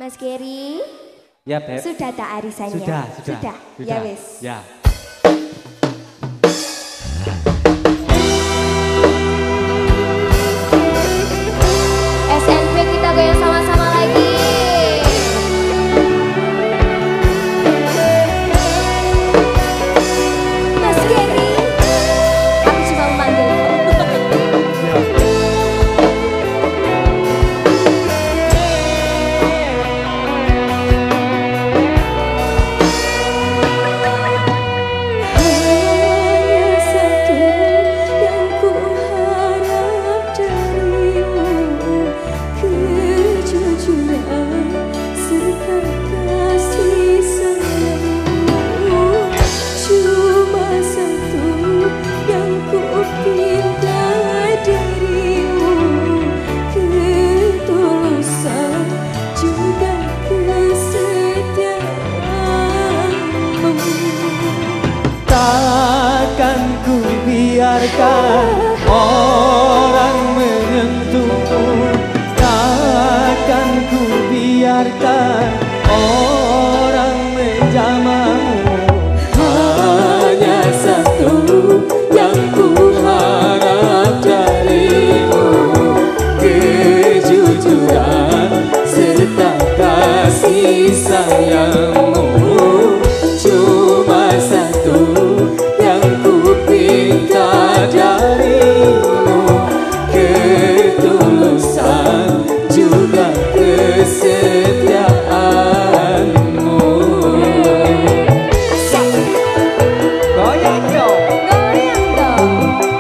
Mas Geri. Ya, Beb. Sudah tak arisannya? Sudah. Ya wis. Ya. SNP kita goyang sama-sama lagi. Mas Geri, aku cuma memanggil. Takkan ku biarkan orang menyentuhmu, takkan ku biarkan orang menjamahmu. Hanya satu yang ku harap darimu, kejujuran serta kasih sayangmu. Cuma satu yang ku pinta darimu, ketulusan juga kesetiaanmu. Goyang dong, goyang dong.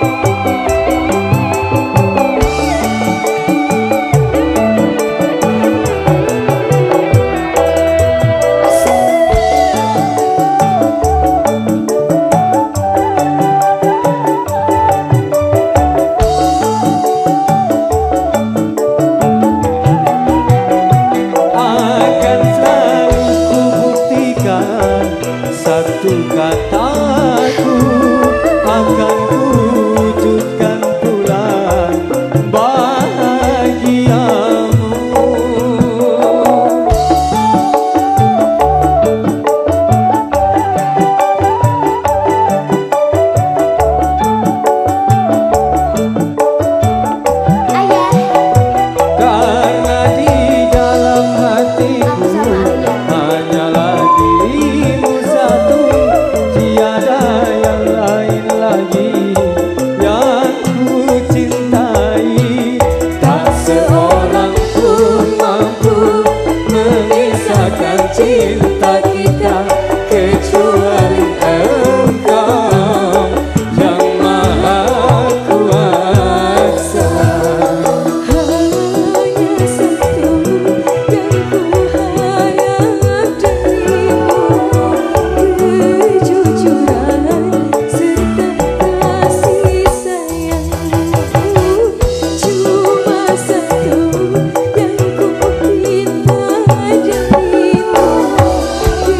Satu kataku akan kuwujudkan pula bahagiamu. Ayah, karena di dalam hatiku hanyalah dirimu satu, tiada yang lain lagi yang ku cintai. Tak seorang pun mampu mengisahkan cinta kita kecuali Engkau yang Maha Kuasa. hanya satu yang ku harap darimu, kejujuran serta kasih sayangmu. Cuma satu yang ku pinta darimu,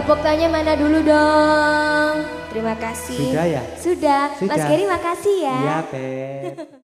Tepuk tangannya mana dulu dong. Terima kasih. Sudah ya? Sudah. Mas Sudah. Gary makasih ya. Iya, Teh.